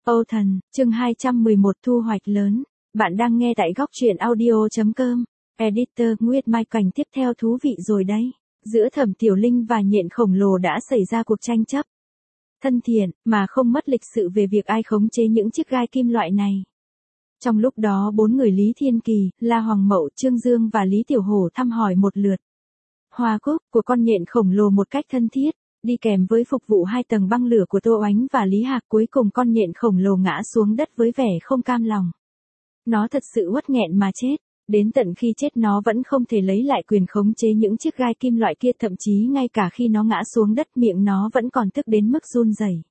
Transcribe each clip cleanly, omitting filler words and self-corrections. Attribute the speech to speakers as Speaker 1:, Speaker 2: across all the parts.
Speaker 1: Âu Thần, chương 211 thu hoạch lớn. Bạn đang nghe tại góc truyện audio.com. Editor Nguyệt Mai Cảnh tiếp theo thú vị rồi đấy. Giữa Thẩm Tiểu Linh và nhện khổng lồ đã xảy ra cuộc tranh chấp. Thân thiện, mà không mất lịch sự về việc ai khống chế những chiếc gai kim loại này. Trong lúc đó bốn người Lý Thiên Kỳ, La Hoàng Mậu, Trương Dương và Lý Tiểu Hổ thăm hỏi một lượt. Hoa cúc của con nhện khổng lồ một cách thân thiết. Đi kèm với phục vụ 2 tầng băng lửa của Tô Oánh và Lý Hạc, cuối cùng con nhện khổng lồ ngã xuống đất với vẻ không cam lòng. Nó thật sự uất nghẹn mà chết, đến tận khi chết nó vẫn không thể lấy lại quyền khống chế những chiếc gai kim loại kia, thậm chí ngay cả khi nó ngã xuống đất miệng nó vẫn còn tức đến mức run rẩy.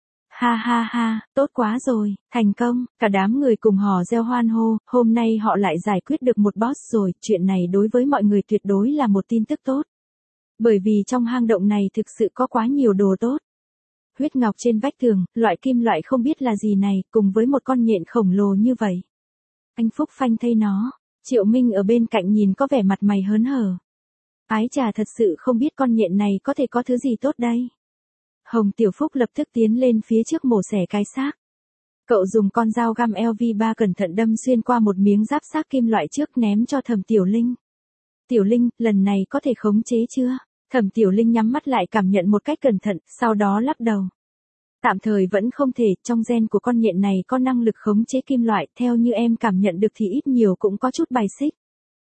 Speaker 1: Ha ha ha, tốt quá rồi, thành công, cả đám người cùng hò reo hoan hô, hôm nay họ lại giải quyết được một boss rồi, chuyện này đối với mọi người tuyệt đối là một tin tức tốt. Bởi vì trong hang động này thực sự có quá nhiều đồ tốt. Huyết ngọc trên vách tường, loại kim loại không biết là gì này, cùng với một con nhện khổng lồ như vậy. Anh Phúc phanh thay nó, Triệu Minh ở bên cạnh nhìn có vẻ mặt mày hớn hở. Ái chà, thật sự không biết con nhện này có thể có thứ gì tốt đây. Hồng Tiểu Phúc lập tức tiến lên phía trước mổ xẻ cái xác. Cậu dùng con dao găm LV3 cẩn thận đâm xuyên qua một miếng giáp xác kim loại trước ném cho Thẩm Tiểu Linh. Tiểu Linh, lần này có thể khống chế chưa? Thẩm Tiểu Linh nhắm mắt lại cảm nhận một cách cẩn thận, sau đó lắc đầu. Tạm thời vẫn không thể, trong gen của con nhện này có năng lực khống chế kim loại, theo như em cảm nhận được thì ít nhiều cũng có chút bài xích.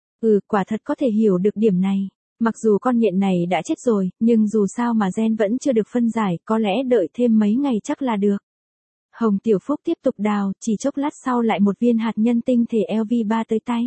Speaker 1: Quả thật có thể hiểu được điểm này. Mặc dù con nhện này đã chết rồi, nhưng dù sao mà gen vẫn chưa được phân giải, có lẽ đợi thêm mấy ngày chắc là được. Hồng Tiểu Phúc tiếp tục đào, chỉ chốc lát sau lại một viên hạt nhân tinh thể LV3 tới tay.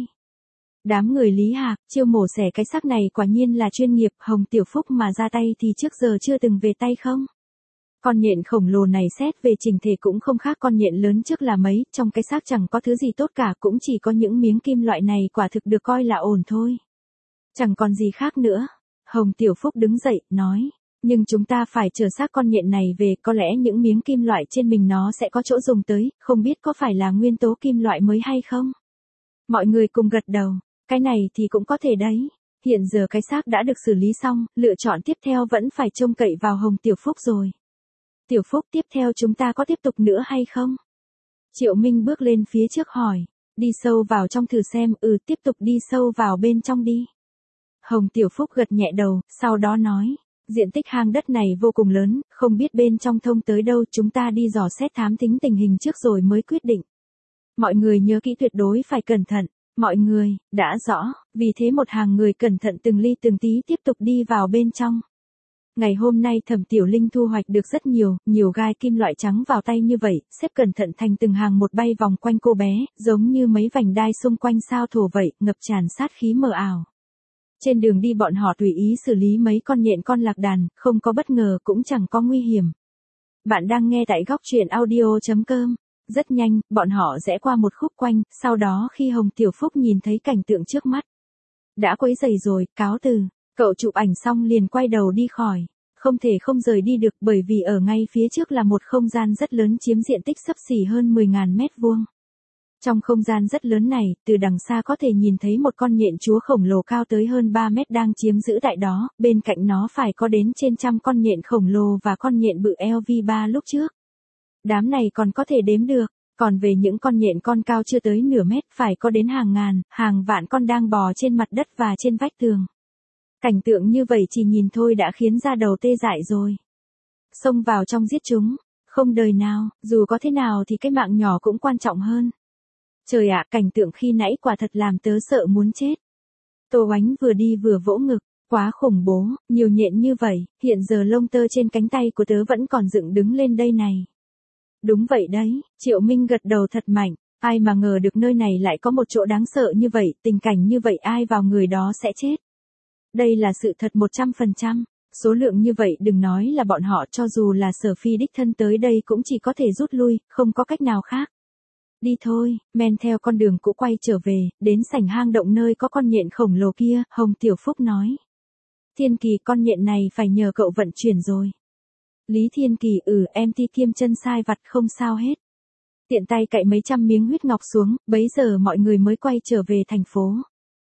Speaker 1: Đám người Lý Hạc, chiêu mổ xẻ cái xác này quả nhiên là chuyên nghiệp, Hồng Tiểu Phúc mà ra tay thì trước giờ chưa từng về tay không? Con nhện khổng lồ này xét về trình thể cũng không khác con nhện lớn trước là mấy, trong cái xác chẳng có thứ gì tốt cả, cũng chỉ có những miếng kim loại này quả thực được coi là ổn thôi. Chẳng còn gì khác nữa. Hồng Tiểu Phúc đứng dậy, nói, nhưng chúng ta phải chở xác con nhện này về, có lẽ những miếng kim loại trên mình nó sẽ có chỗ dùng tới, không biết có phải là nguyên tố kim loại mới hay không? Mọi người cùng gật đầu. Cái này thì cũng có thể đấy. Hiện giờ cái xác đã được xử lý xong, lựa chọn tiếp theo vẫn phải trông cậy vào Hồng Tiểu Phúc rồi. Tiểu Phúc, tiếp theo chúng ta có tiếp tục nữa hay không? Triệu Minh bước lên phía trước hỏi. Đi sâu vào trong thử xem, tiếp tục đi sâu vào bên trong đi. Hồng Tiểu Phúc gật nhẹ đầu, sau đó nói. Diện tích hang đất này vô cùng lớn, không biết bên trong thông tới đâu, chúng ta đi dò xét thám thính tình hình trước rồi mới quyết định. Mọi người nhớ kỹ tuyệt đối phải cẩn thận. Mọi người, đã rõ, vì thế một hàng người cẩn thận từng ly từng tí tiếp tục đi vào bên trong. Ngày hôm nay Thẩm Tiểu Linh thu hoạch được rất nhiều gai kim loại trắng vào tay như vậy, xếp cẩn thận thành từng hàng một bay vòng quanh cô bé, giống như mấy vành đai xung quanh sao thổ vậy, ngập tràn sát khí mờ ảo. Trên đường đi bọn họ tùy ý xử lý mấy con nhện con lạc đàn, không có bất ngờ cũng chẳng có nguy hiểm. Bạn đang nghe tại góc truyện audio.com. Rất nhanh, bọn họ rẽ qua một khúc quanh, sau đó khi Hồng Tiểu Phúc nhìn thấy cảnh tượng trước mắt. Đã quấy rầy rồi, cáo từ. Cậu chụp ảnh xong liền quay đầu đi khỏi. Không thể không rời đi được bởi vì ở ngay phía trước là một không gian rất lớn chiếm diện tích xấp xỉ hơn 10.000 mét vuông. Trong không gian rất lớn này, từ đằng xa có thể nhìn thấy một con nhện chúa khổng lồ cao tới hơn 3 mét đang chiếm giữ tại đó, bên cạnh nó phải có đến trên trăm con nhện khổng lồ và con nhện bự LV3 lúc trước. Đám này còn có thể đếm được, còn về những con nhện con cao chưa tới nửa mét phải có đến hàng ngàn, hàng vạn con đang bò trên mặt đất và trên vách tường. Cảnh tượng như vậy chỉ nhìn thôi đã khiến da đầu tê dại rồi. Xông vào trong giết chúng, không đời nào, dù có thế nào thì cái mạng nhỏ cũng quan trọng hơn. Trời ạ, cảnh tượng khi nãy quả thật làm tớ sợ muốn chết. Tô Oánh vừa đi vừa vỗ ngực, quá khủng bố, nhiều nhện như vậy, hiện giờ lông tơ trên cánh tay của tớ vẫn còn dựng đứng lên đây này. Đúng vậy đấy, Triệu Minh gật đầu thật mạnh, ai mà ngờ được nơi này lại có một chỗ đáng sợ như vậy, tình cảnh như vậy ai vào người đó sẽ chết. Đây là sự thật 100%, số lượng như vậy đừng nói là bọn họ, cho dù là Sở Phi đích thân tới đây cũng chỉ có thể rút lui, không có cách nào khác. Đi thôi, men theo con đường cũ quay trở về, đến sảnh hang động nơi có con nhện khổng lồ kia, Hồng Tiểu Phúc nói. Thiên Kỳ, con nhện này phải nhờ cậu vận chuyển rồi. Lý Thiên Kỳ, em ti kiêm chân sai vặt không sao hết. Tiện tay cạy mấy trăm miếng huyết ngọc xuống, bấy giờ mọi người mới quay trở về thành phố.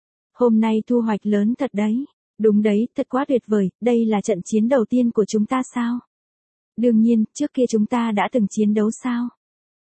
Speaker 1: Hôm nay thu hoạch lớn thật đấy. Đúng đấy, thật quá tuyệt vời, đây là trận chiến đầu tiên của chúng ta sao? Đương nhiên, trước kia chúng ta đã từng chiến đấu sao?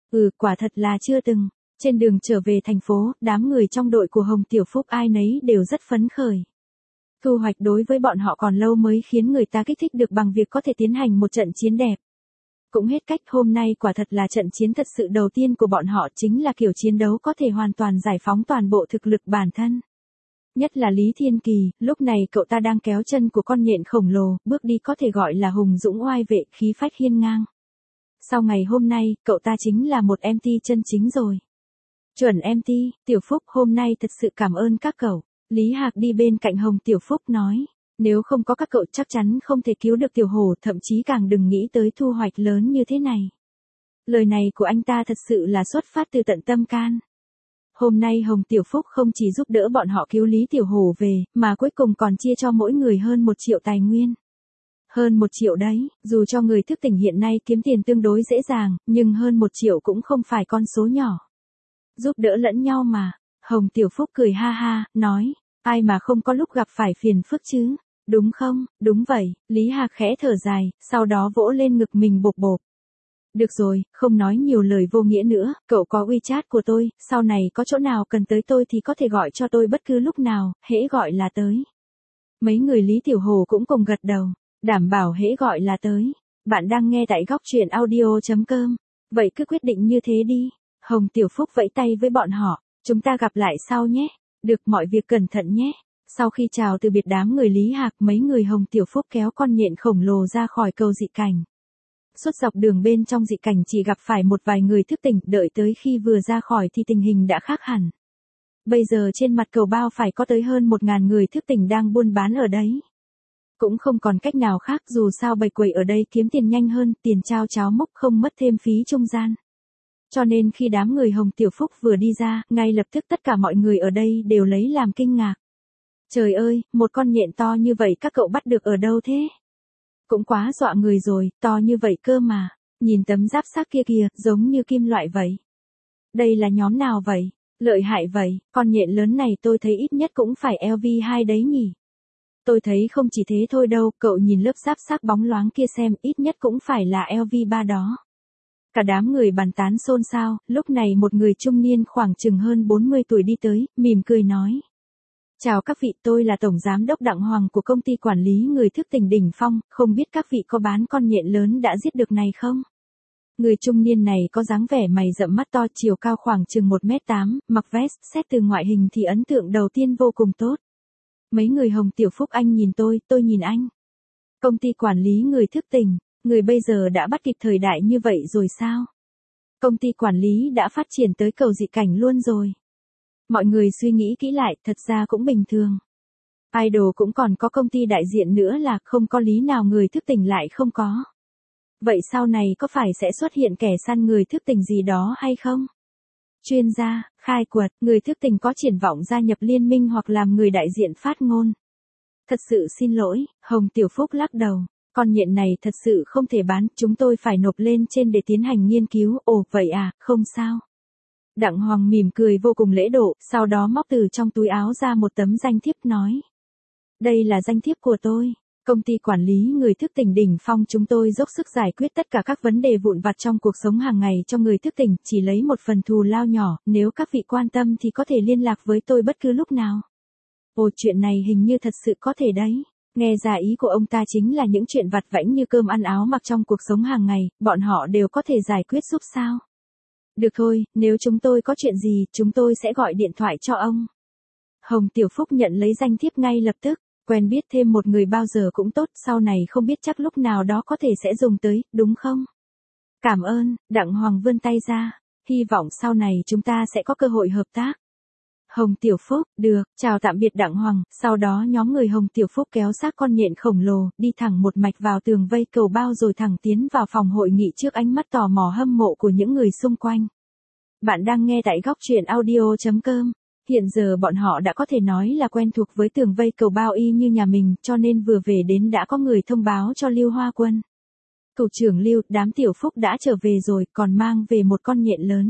Speaker 1: Quả thật là chưa từng. Trên đường trở về thành phố, đám người trong đội của Hồng Tiểu Phúc ai nấy đều rất phấn khởi. Thu hoạch đối với bọn họ còn lâu mới khiến người ta kích thích được bằng việc có thể tiến hành một trận chiến đẹp. Cũng hết cách, hôm nay quả thật là trận chiến thật sự đầu tiên của bọn họ, chính là kiểu chiến đấu có thể hoàn toàn giải phóng toàn bộ thực lực bản thân. Nhất là Lý Thiên Kỳ, lúc này cậu ta đang kéo chân của con nhện khổng lồ, bước đi có thể gọi là hùng dũng oai vệ, khí phách hiên ngang. Sau ngày hôm nay, cậu ta chính là một MT chân chính rồi. Chuẩn MT, Tiểu Phúc, hôm nay thật sự cảm ơn các cậu. Lý Hạc đi bên cạnh Hồng Tiểu Phúc nói, nếu không có các cậu chắc chắn không thể cứu được Tiểu Hổ, thậm chí càng đừng nghĩ tới thu hoạch lớn như thế này. Lời này của anh ta thật sự là xuất phát từ tận tâm can. Hôm nay Hồng Tiểu Phúc không chỉ giúp đỡ bọn họ cứu Lý Tiểu Hổ về, mà cuối cùng còn chia cho mỗi người hơn 1 triệu tài nguyên. Hơn 1 triệu đấy, dù cho người thức tỉnh hiện nay kiếm tiền tương đối dễ dàng, nhưng hơn 1 triệu cũng không phải con số nhỏ. Giúp đỡ lẫn nhau mà. Hồng Tiểu Phúc cười ha ha, nói, ai mà không có lúc gặp phải phiền phức chứ, đúng không? Đúng vậy, Lý Hạc khẽ thở dài, sau đó vỗ lên ngực mình bộp bộp. Được rồi, không nói nhiều lời vô nghĩa nữa, cậu có WeChat của tôi, sau này có chỗ nào cần tới tôi thì có thể gọi cho tôi bất cứ lúc nào, hễ gọi là tới. Mấy người Lý Tiểu Hồ cũng cùng gật đầu, đảm bảo hễ gọi là tới. Bạn đang nghe tại góc truyện audio.com, vậy cứ quyết định như thế đi. Hồng Tiểu Phúc vẫy tay với bọn họ, chúng ta gặp lại sau nhé, được, mọi việc cẩn thận nhé. Sau khi chào từ biệt đám người Lý Hạc, mấy người Hồng Tiểu Phúc kéo con nhện khổng lồ ra khỏi cầu dị cảnh. Suốt dọc đường bên trong dị cảnh chỉ gặp phải một vài người thức tỉnh, đợi tới khi vừa ra khỏi thì tình hình đã khác hẳn. Bây giờ trên mặt cầu bao phải có tới hơn 1.000 người thức tỉnh đang buôn bán ở đấy. Cũng không còn cách nào khác, dù sao bày quầy ở đây kiếm tiền nhanh hơn, tiền trao cháo múc không mất thêm phí trung gian. Cho nên khi đám người Hồng Tiểu Phúc vừa đi ra, ngay lập tức tất cả mọi người ở đây đều lấy làm kinh ngạc. Trời ơi, một con nhện to như vậy các cậu bắt được ở đâu thế? Cũng quá dọa người rồi, to như vậy cơ mà. Nhìn tấm giáp xác kia kìa, giống như kim loại vậy. Đây là nhóm nào vậy? Lợi hại vậy, con nhện lớn này tôi thấy ít nhất cũng phải LV2 đấy nhỉ? Tôi thấy không chỉ thế thôi đâu, cậu nhìn lớp giáp xác bóng loáng kia xem, ít nhất cũng phải là LV3 đó. Cả đám người bàn tán xôn xao, lúc này một người trung niên khoảng chừng hơn 40 tuổi đi tới, mỉm cười nói. Chào các vị, tôi là Tổng Giám đốc Đặng Hoàng của công ty quản lý người thức tỉnh đỉnh phong, không biết các vị có bán con nhện lớn đã giết được này không? Người trung niên này có dáng vẻ mày rậm, mắt to, chiều cao khoảng chừng 1m8, mặc vest, xét từ ngoại hình thì ấn tượng đầu tiên vô cùng tốt. Mấy người Hồng Tiểu Phúc, anh nhìn tôi nhìn anh. Công ty quản lý người thức tỉnh, người bây giờ đã bắt kịp thời đại như vậy rồi sao? Công ty quản lý đã phát triển tới cầu dị cảnh luôn rồi. Mọi người suy nghĩ kỹ lại, thật ra cũng bình thường. Idol cũng còn có công ty đại diện nữa, là không có lý nào người thức tỉnh lại không có. Vậy sau này có phải sẽ xuất hiện kẻ săn người thức tỉnh gì đó hay không? Chuyên gia, khai quật, người thức tỉnh có triển vọng gia nhập liên minh hoặc làm người đại diện phát ngôn. Thật sự xin lỗi, Hồng Tiểu Phúc lắc đầu. Con nhện này thật sự không thể bán, chúng tôi phải nộp lên trên để tiến hành nghiên cứu. Ồ, vậy à, không sao. Đặng Hoàng mỉm cười vô cùng lễ độ, sau đó móc từ trong túi áo ra một tấm danh thiếp nói. Đây là danh thiếp của tôi. Công ty quản lý người thức tỉnh đỉnh phong chúng tôi dốc sức giải quyết tất cả các vấn đề vụn vặt trong cuộc sống hàng ngày cho người thức tỉnh, chỉ lấy một phần thù lao nhỏ, nếu các vị quan tâm thì có thể liên lạc với tôi bất cứ lúc nào. Ồ, chuyện này hình như thật sự có thể đấy. Nghe ra ý của ông ta chính là những chuyện vặt vãnh như cơm ăn áo mặc trong cuộc sống hàng ngày, bọn họ đều có thể giải quyết giúp sao? Được thôi, nếu chúng tôi có chuyện gì, chúng tôi sẽ gọi điện thoại cho ông. Hồng Tiểu Phúc nhận lấy danh thiếp ngay lập tức, quen biết thêm một người bao giờ cũng tốt, sau này không biết chắc lúc nào đó có thể sẽ dùng tới, đúng không? Cảm ơn, Đặng Hoàng vươn tay ra, hy vọng sau này chúng ta sẽ có cơ hội hợp tác. Hồng Tiểu Phúc, được, chào tạm biệt Đặng Hoàng, sau đó nhóm người Hồng Tiểu Phúc kéo xác con nhện khổng lồ, đi thẳng một mạch vào tường vây cầu bao rồi thẳng tiến vào phòng hội nghị trước ánh mắt tò mò hâm mộ của những người xung quanh. Bạn đang nghe tại góc truyện audio.com. Hiện giờ bọn họ đã có thể nói là quen thuộc với tường vây cầu bao y như nhà mình, cho nên vừa về đến đã có người thông báo cho Lưu Hoa Quân. Thủ trưởng Lưu, đám Tiểu Phúc đã trở về rồi, còn mang về một con nhện lớn.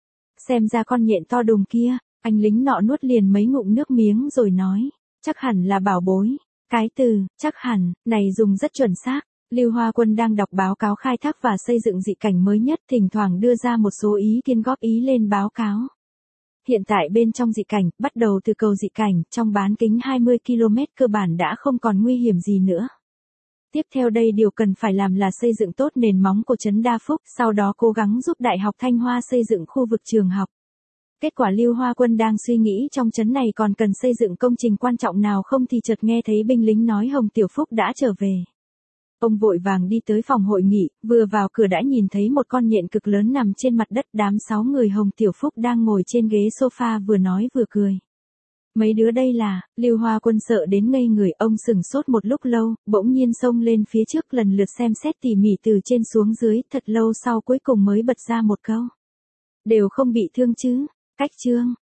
Speaker 1: Xem ra con nhện to đùng kia, anh lính nọ nuốt liền mấy ngụm nước miếng rồi nói, chắc hẳn là bảo bối. Cái từ, chắc hẳn, này dùng rất chuẩn xác. Lưu Hoa Quân đang đọc báo cáo khai thác và xây dựng dị cảnh mới nhất, thỉnh thoảng đưa ra một số ý kiến góp ý lên báo cáo. Hiện tại bên trong dị cảnh, bắt đầu từ cầu dị cảnh, trong bán kính 20 km cơ bản đã không còn nguy hiểm gì nữa. Tiếp theo đây điều cần phải làm là xây dựng tốt nền móng của trấn Đa Phúc, sau đó cố gắng giúp Đại học Thanh Hoa xây dựng khu vực trường học. Kết quả Lưu Hoa Quân đang suy nghĩ trong trấn này còn cần xây dựng công trình quan trọng nào không thì chợt nghe thấy binh lính nói Hồng Tiểu Phúc đã trở về. Ông vội vàng đi tới phòng hội nghị, vừa vào cửa đã nhìn thấy một con nhện cực lớn nằm trên mặt đất, đám 6 người Hồng Tiểu Phúc đang ngồi trên ghế sofa vừa nói vừa cười. Mấy đứa đây là, Lưu Hoa Quân sợ đến ngây người, ông sửng sốt một lúc lâu, bỗng nhiên xông lên phía trước lần lượt xem xét tỉ mỉ từ trên xuống dưới, thật lâu sau cuối cùng mới bật ra một câu. Đều không bị thương chứ, cách chương.